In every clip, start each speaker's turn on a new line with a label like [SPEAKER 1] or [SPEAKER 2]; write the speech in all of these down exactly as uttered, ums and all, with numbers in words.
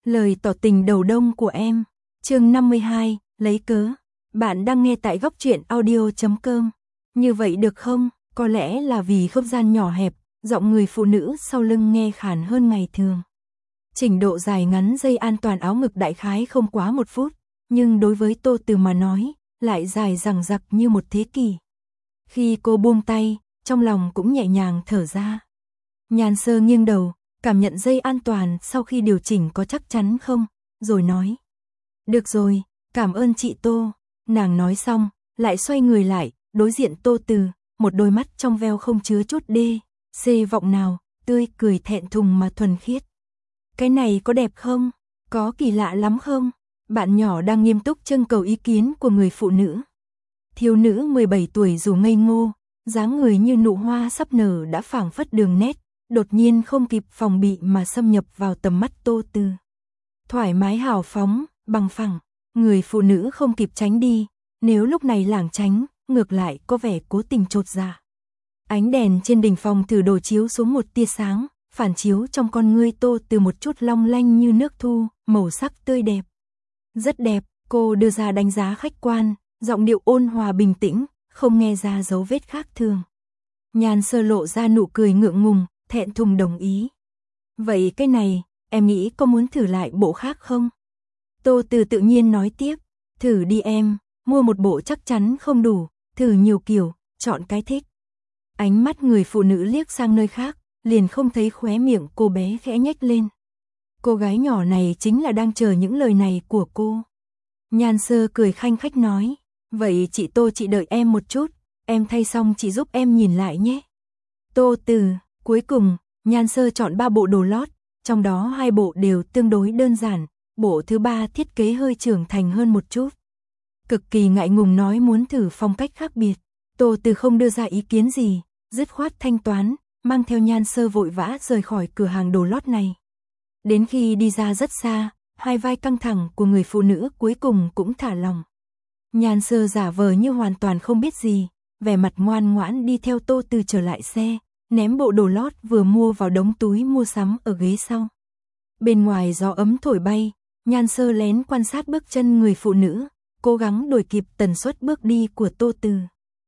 [SPEAKER 1] Lời tỏ tình đầu đông của em. Chương năm mươi hai, lấy cớ. Bạn đang nghe tại góc truyện audio chấm com. Như vậy được không? Có lẽ là vì không gian nhỏ hẹp, giọng người phụ nữ sau lưng nghe khàn hơn ngày thường. Chỉnh độ dài ngắn dây an toàn áo ngực đại khái không quá một phút, nhưng đối với Tô Từ mà nói, lại dài dằng dặc như một thế kỷ. Khi cô buông tay, trong lòng cũng nhẹ nhàng thở ra. Nhan Sơ nghiêng đầu, cảm nhận dây an toàn sau khi điều chỉnh có chắc chắn không, rồi nói. Được rồi, cảm ơn chị Tô. Nàng nói xong, lại xoay người lại, đối diện Tô Từ, một đôi mắt trong veo không chứa chút đê, xê vọng nào, tươi cười thẹn thùng mà thuần khiết. Cái này có đẹp không? Có kỳ lạ lắm không? Bạn nhỏ đang nghiêm túc trưng cầu ý kiến của người phụ nữ. Thiếu nữ mười bảy tuổi dù ngây ngô, dáng người như nụ hoa sắp nở đã phảng phất đường nét, đột nhiên không kịp phòng bị mà xâm nhập vào tầm mắt Tô Từ. Thoải mái hào phóng, bằng phẳng, người phụ nữ không kịp tránh đi, nếu lúc này lảng tránh, ngược lại có vẻ cố tình chột dạ. Ánh đèn trên đỉnh phòng thử đồ chiếu xuống một tia sáng, phản chiếu trong con ngươi Tô Từ một chút long lanh như nước thu, màu sắc tươi đẹp. Rất đẹp, cô đưa ra đánh giá khách quan, giọng điệu ôn hòa bình tĩnh, không nghe ra dấu vết khác thường. Nhan Sơ lộ ra nụ cười ngượng ngùng, thẹn thùng đồng ý. Vậy cái này, em nghĩ có muốn thử lại bộ khác không? Tô Từ tự nhiên nói tiếp, thử đi em, mua một bộ chắc chắn không đủ, thử nhiều kiểu, chọn cái thích. Ánh mắt người phụ nữ liếc sang nơi khác, liền không thấy khóe miệng cô bé khẽ nhếch lên. Cô gái nhỏ này chính là đang chờ những lời này của cô. Nhan Sơ cười khanh khách nói, vậy chị Tô chị đợi em một chút, em thay xong chị giúp em nhìn lại nhé. Tô Từ, cuối cùng, Nhan Sơ chọn ba bộ đồ lót, trong đó hai bộ đều tương đối đơn giản, bộ thứ ba thiết kế hơi trưởng thành hơn một chút. Cực kỳ ngại ngùng nói muốn thử phong cách khác biệt, Tô Từ không đưa ra ý kiến gì, dứt khoát thanh toán, mang theo Nhan Sơ vội vã rời khỏi cửa hàng đồ lót này. Đến khi đi ra rất xa, hai vai căng thẳng của người phụ nữ cuối cùng cũng thả lòng. Nhan Sơ giả vờ như hoàn toàn không biết gì, vẻ mặt ngoan ngoãn đi theo Tô Từ trở lại xe, ném bộ đồ lót vừa mua vào đống túi mua sắm ở ghế sau. Bên ngoài gió ấm thổi bay, Nhan Sơ lén quan sát bước chân người phụ nữ, cố gắng đuổi kịp tần suất bước đi của Tô Từ.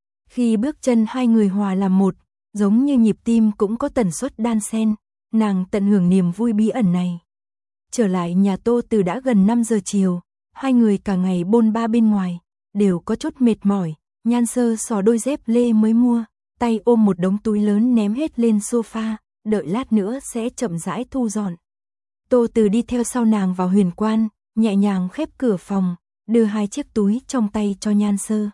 [SPEAKER 1] Khi bước chân hai người hòa làm một, giống như nhịp tim cũng có tần suất đan xen, nàng tận hưởng niềm vui bí ẩn này. Trở lại nhà Tô Từ đã gần năm giờ chiều, hai người cả ngày bôn ba bên ngoài, đều có chút mệt mỏi, Nhan Sơ xỏ đôi dép lê mới mua, tay ôm một đống túi lớn ném hết lên sofa, đợi lát nữa sẽ chậm rãi thu dọn. Tô Từ đi theo sau nàng vào huyền quan, nhẹ nhàng khép cửa phòng, đưa hai chiếc túi trong tay cho Nhan Sơ.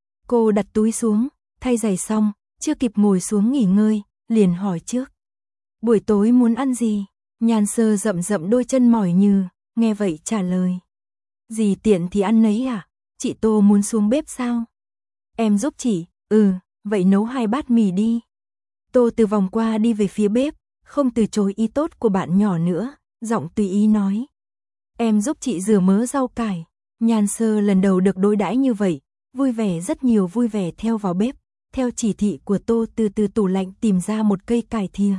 [SPEAKER 1] Cô đặt túi xuống, thay giày xong, chưa kịp ngồi xuống nghỉ ngơi, liền hỏi trước. Buổi tối muốn ăn gì? Nhan Sơ rậm rậm đôi chân mỏi như, nghe vậy trả lời. Gì tiện thì ăn nấy à? Chị Tô muốn xuống bếp sao? Em giúp chị, ừ, vậy nấu hai bát mì đi. Tô Từ vòng qua đi về phía bếp, không từ chối ý tốt của bạn nhỏ nữa, giọng tùy ý nói. Em giúp chị rửa mớ rau cải. Nhan Sơ lần đầu được đối đãi như vậy, vui vẻ rất nhiều vui vẻ theo vào bếp, theo chỉ thị của Tô Từ từ tủ lạnh tìm ra một cây cải thìa.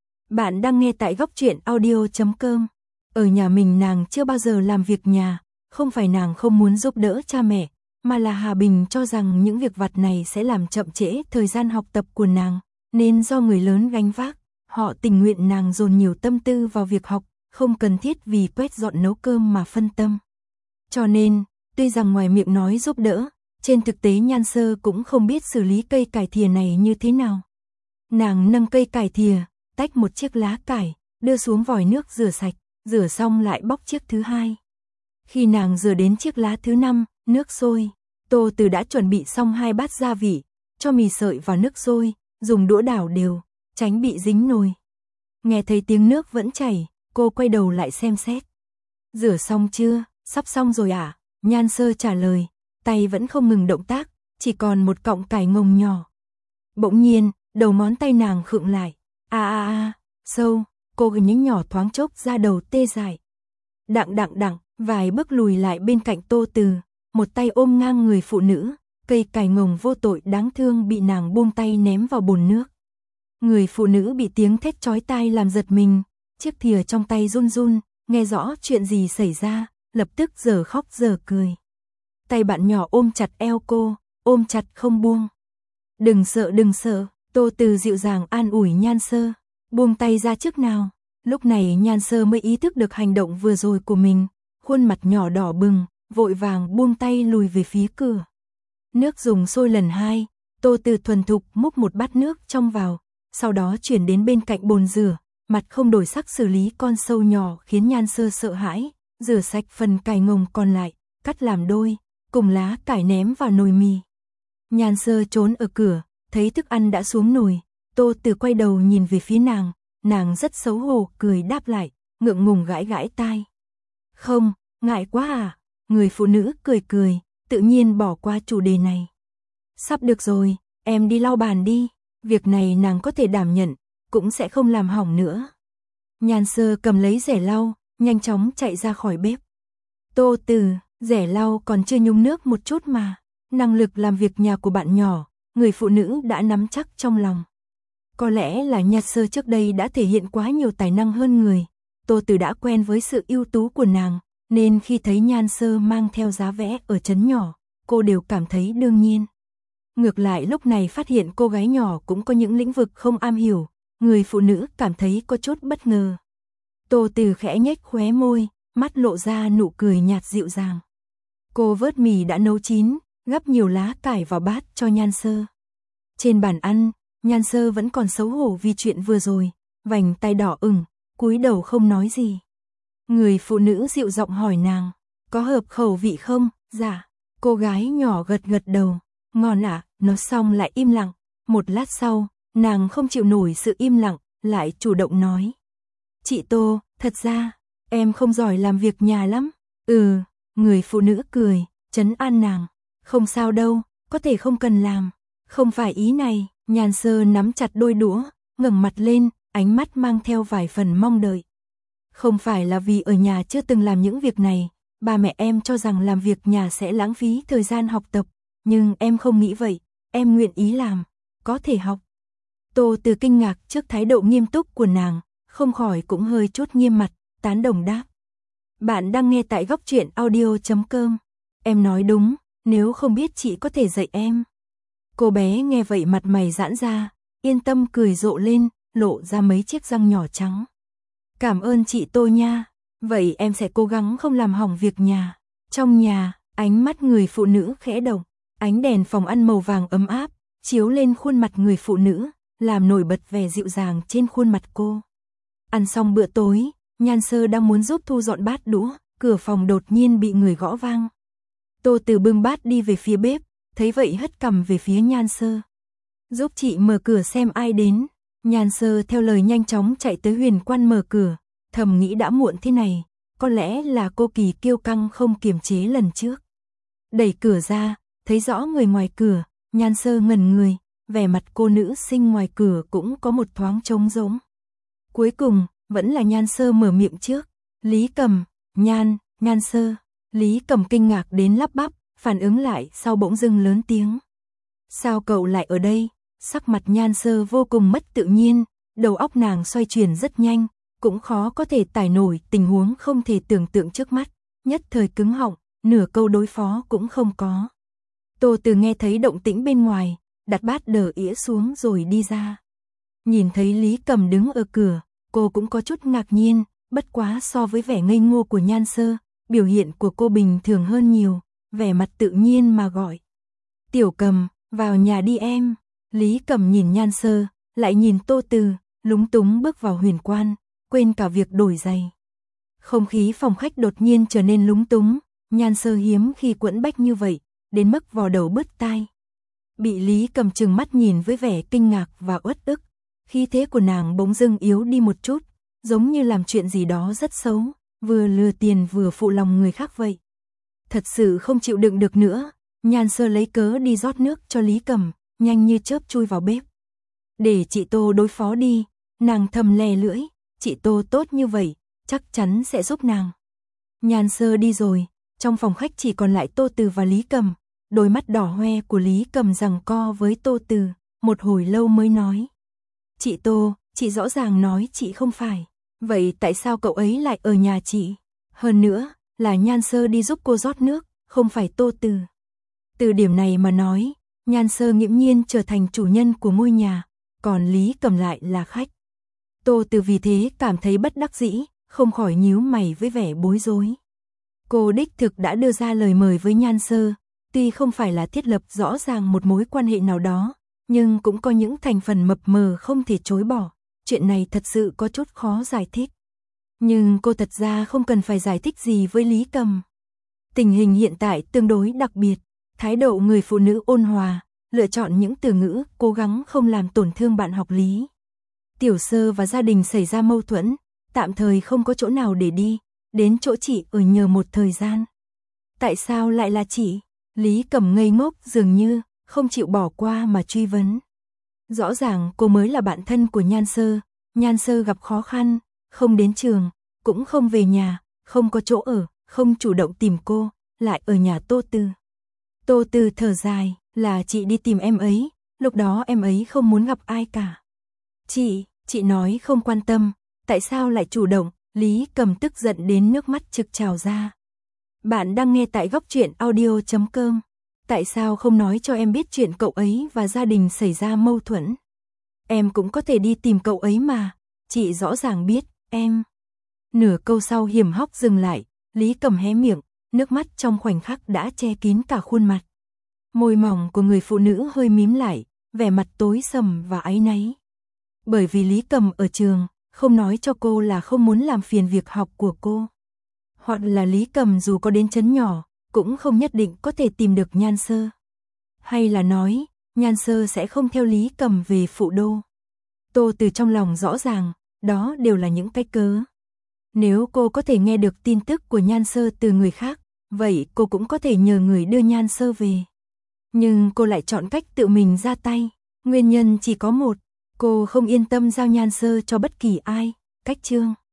[SPEAKER 1] Bạn đang nghe tại góc truyện audio chấm com. Ở nhà mình nàng chưa bao giờ làm việc nhà, không phải nàng không muốn giúp đỡ cha mẹ, mà là Hà Bình cho rằng những việc vặt này sẽ làm chậm trễ thời gian học tập của nàng, nên do người lớn gánh vác, họ tình nguyện nàng dồn nhiều tâm tư vào việc học, không cần thiết vì quét dọn nấu cơm mà phân tâm. Cho nên, tuy rằng ngoài miệng nói giúp đỡ, trên thực tế Nhan Sơ cũng không biết xử lý cây cải thìa này như thế nào. Nàng nâng cây cải thìa, tách một chiếc lá cải, đưa xuống vòi nước rửa sạch, rửa xong lại bóc chiếc thứ hai. Khi nàng rửa đến chiếc lá thứ năm, nước sôi, Tô Từ đã chuẩn bị xong hai bát gia vị, cho mì sợi vào nước sôi, dùng đũa đảo đều, tránh bị dính nồi. Nghe thấy tiếng nước vẫn chảy, cô quay đầu lại xem xét. Rửa xong chưa? Sắp xong rồi à? Nhan Sơ trả lời, tay vẫn không ngừng động tác, chỉ còn một cọng cải ngồng nhỏ. Bỗng nhiên, đầu ngón tay nàng khựng lại. A a a, sâu, cô gầy nhánh nhỏ thoáng chốc ra đầu tê dại. Đặng đặng đặng, vài bước lùi lại bên cạnh Tô Từ, một tay ôm ngang người phụ nữ, cây cải ngồng vô tội đáng thương bị nàng buông tay ném vào bồn nước. Người phụ nữ bị tiếng thét chói tai làm giật mình, chiếc thìa trong tay run run, nghe rõ chuyện gì xảy ra, lập tức giờ khóc giờ cười. Tay bạn nhỏ ôm chặt eo cô, ôm chặt không buông. Đừng sợ đừng sợ, Tô Từ dịu dàng an ủi Nhan Sơ, buông tay ra trước nào. Lúc này Nhan Sơ mới ý thức được hành động vừa rồi của mình, khuôn mặt nhỏ đỏ bừng, vội vàng buông tay lùi về phía cửa. Nước dùng sôi lần hai, Tô Từ thuần thục múc một bát nước trong vào, sau đó chuyển đến bên cạnh bồn rửa, mặt không đổi sắc xử lý con sâu nhỏ khiến Nhan Sơ sợ hãi, rửa sạch phần cải ngồng còn lại, cắt làm đôi, cùng lá cải ném vào nồi mì. Nhan Sơ trốn ở cửa, thấy thức ăn đã xuống nồi, Tô Từ quay đầu nhìn về phía nàng, nàng rất xấu hổ cười đáp lại, ngượng ngùng gãi gãi tai. Không, ngại quá à, người phụ nữ cười cười, tự nhiên bỏ qua chủ đề này. Sắp được rồi, em đi lau bàn đi, việc này nàng có thể đảm nhận, cũng sẽ không làm hỏng nữa. Nhan Sơ cầm lấy rẻ lau, nhanh chóng chạy ra khỏi bếp. Tô Từ, rẻ lau còn chưa nhúng nước một chút mà, năng lực làm việc nhà của bạn nhỏ, người phụ nữ đã nắm chắc trong lòng. Có lẽ là Nhan Sơ trước đây đã thể hiện quá nhiều tài năng hơn người, Tô Từ đã quen với sự ưu tú của nàng, nên khi thấy Nhan Sơ mang theo giá vẽ ở trấn nhỏ, cô đều cảm thấy đương nhiên. Ngược lại lúc này phát hiện cô gái nhỏ cũng có những lĩnh vực không am hiểu, người phụ nữ cảm thấy có chút bất ngờ. Tô Từ khẽ nhếch khóe môi, mắt lộ ra nụ cười nhạt dịu dàng. Cô vớt mì đã nấu chín, gắp nhiều lá cải vào bát cho Nhan Sơ. Trên bàn ăn, Nhan Sơ vẫn còn xấu hổ vì chuyện vừa rồi, vành tay đỏ ửng, cúi đầu không nói gì. Người phụ nữ dịu giọng hỏi nàng, có hợp khẩu vị không? Dạ. Cô gái nhỏ gật gật đầu, ngon ạ, à, nói xong lại im lặng. Một lát sau, nàng không chịu nổi sự im lặng, lại chủ động nói. Chị Tô, thật ra, em không giỏi làm việc nhà lắm. Ừ, người phụ nữ cười, trấn an nàng. Không sao đâu, có thể không cần làm. Không phải ý này, Nhan Sơ nắm chặt đôi đũa, ngẩng mặt lên, ánh mắt mang theo vài phần mong đợi. Không phải là vì ở nhà chưa từng làm những việc này, ba mẹ em cho rằng làm việc nhà sẽ lãng phí thời gian học tập, nhưng em không nghĩ vậy, em nguyện ý làm, có thể học. Tô Từ kinh ngạc trước thái độ nghiêm túc của nàng, không khỏi cũng hơi chút nghiêm mặt, tán đồng đáp. Bạn đang nghe tại góc truyện audio chấm com. Em nói đúng, nếu không biết chị có thể dạy em. Cô bé nghe vậy mặt mày giãn ra, yên tâm cười rộ lên, lộ ra mấy chiếc răng nhỏ trắng. Cảm ơn chị Tô nha, vậy em sẽ cố gắng không làm hỏng việc nhà. Trong nhà, ánh mắt người phụ nữ khẽ động, ánh đèn phòng ăn màu vàng ấm áp, chiếu lên khuôn mặt người phụ nữ, làm nổi bật vẻ dịu dàng trên khuôn mặt cô. Ăn xong bữa tối, Nhan Sơ đang muốn giúp thu dọn bát đũa, cửa phòng đột nhiên bị người gõ vang. Tô Từ bưng bát đi về phía bếp, thấy vậy hất cằm về phía Nhan Sơ. Giúp chị mở cửa xem ai đến. Nhan Sơ theo lời nhanh chóng chạy tới Huyền Quan mở cửa, thầm nghĩ đã muộn thế này, có lẽ là cô Kỳ kiêu căng không kiềm chế lần trước. Đẩy cửa ra, thấy rõ người ngoài cửa, Nhan Sơ ngẩn người, vẻ mặt cô nữ sinh ngoài cửa cũng có một thoáng trống rỗng. Cuối cùng, vẫn là Nhan Sơ mở miệng trước. Lý Cầm, Nhan, Nhan Sơ. Lý Cầm kinh ngạc đến lắp bắp, phản ứng lại sau bỗng dưng lớn tiếng. Sao cậu lại ở đây? Sắc mặt Nhan Sơ vô cùng mất tự nhiên, đầu óc nàng xoay chuyển rất nhanh, cũng khó có thể tải nổi tình huống không thể tưởng tượng trước mắt, nhất thời cứng họng, nửa câu đối phó cũng không có. Tô Từ nghe thấy động tĩnh bên ngoài, đặt bát đờ ĩa xuống rồi đi ra. Nhìn thấy Lý Cầm đứng ở cửa, cô cũng có chút ngạc nhiên, bất quá so với vẻ ngây ngô của Nhan Sơ, biểu hiện của cô bình thường hơn nhiều, vẻ mặt tự nhiên mà gọi. Tiểu Cầm, vào nhà đi em. Lý Cầm nhìn Nhan Sơ, lại nhìn Tô Từ, lúng túng bước vào Huyền Quan, quên cả việc đổi giày. Không khí phòng khách đột nhiên trở nên lúng túng, Nhan Sơ hiếm khi quẫn bách như vậy, đến mức vò đầu bứt tai. Bị Lý Cầm trừng mắt nhìn với vẻ kinh ngạc và uất ức, khí thế của nàng bỗng dưng yếu đi một chút, giống như làm chuyện gì đó rất xấu, vừa lừa tiền vừa phụ lòng người khác vậy. Thật sự không chịu đựng được nữa, Nhan Sơ lấy cớ đi rót nước cho Lý Cầm, nhanh như chớp chui vào bếp. Để chị Tô đối phó đi, nàng thầm lè lưỡi, chị Tô tốt như vậy, chắc chắn sẽ giúp nàng. Nhan Sơ đi rồi, trong phòng khách chỉ còn lại Tô Từ và Lý Cầm, đôi mắt đỏ hoe của Lý Cầm giằng co với Tô Từ, một hồi lâu mới nói. Chị Tô, chị rõ ràng nói chị không phải. Vậy tại sao cậu ấy lại ở nhà chị? Hơn nữa, là Nhan Sơ đi giúp cô rót nước, không phải Tô Từ. Từ điểm này mà nói, Nhan Sơ nghiễm nhiên trở thành chủ nhân của ngôi nhà, còn Lý Cầm lại là khách. Tô Từ vì thế cảm thấy bất đắc dĩ, không khỏi nhíu mày với vẻ bối rối. Cô đích thực đã đưa ra lời mời với Nhan Sơ, tuy không phải là thiết lập rõ ràng một mối quan hệ nào đó, nhưng cũng có những thành phần mập mờ không thể chối bỏ. Chuyện này thật sự có chút khó giải thích. Nhưng cô thật ra không cần phải giải thích gì với Lý Cầm. Tình hình hiện tại tương đối đặc biệt, thái độ người phụ nữ ôn hòa, lựa chọn những từ ngữ cố gắng không làm tổn thương bạn học Lý. Tiểu Sơ và gia đình xảy ra mâu thuẫn, tạm thời không có chỗ nào để đi, đến chỗ chị ở nhờ một thời gian. Tại sao lại là chị? Lý Cầm ngây ngốc dường như không chịu bỏ qua mà truy vấn. Rõ ràng cô mới là bạn thân của Nhan Sơ, Nhan Sơ gặp khó khăn, không đến trường, cũng không về nhà, không có chỗ ở, không chủ động tìm cô, lại ở nhà Tô Từ. Tô Từ thở dài, là chị đi tìm em ấy, lúc đó em ấy không muốn gặp ai cả. Chị, chị nói không quan tâm, tại sao lại chủ động? Lý Cầm tức giận đến nước mắt trực trào ra. Bạn đang nghe tại góc truyện audio chấm com. Tại sao không nói cho em biết chuyện cậu ấy và gia đình xảy ra mâu thuẫn? Em cũng có thể đi tìm cậu ấy mà, chị rõ ràng biết, em. Nửa câu sau hiểm hóc dừng lại, Lý Cầm hé miệng, nước mắt trong khoảnh khắc đã che kín cả khuôn mặt. Môi mỏng của người phụ nữ hơi mím lại, vẻ mặt tối sầm và áy náy. Bởi vì Lý Cầm ở trường, không nói cho cô là không muốn làm phiền việc học của cô. Hoặc là Lý Cầm dù có đến trấn nhỏ, cũng không nhất định có thể tìm được Nhan Sơ. Hay là nói, Nhan Sơ sẽ không theo Lý Cầm về Phụ Đô. Tô Từ trong lòng rõ ràng, đó đều là những cái cớ. Nếu cô có thể nghe được tin tức của Nhan Sơ từ người khác, vậy cô cũng có thể nhờ người đưa Nhan Sơ về. Nhưng cô lại chọn cách tự mình ra tay, nguyên nhân chỉ có một, cô không yên tâm giao Nhan Sơ cho bất kỳ ai. Cách chương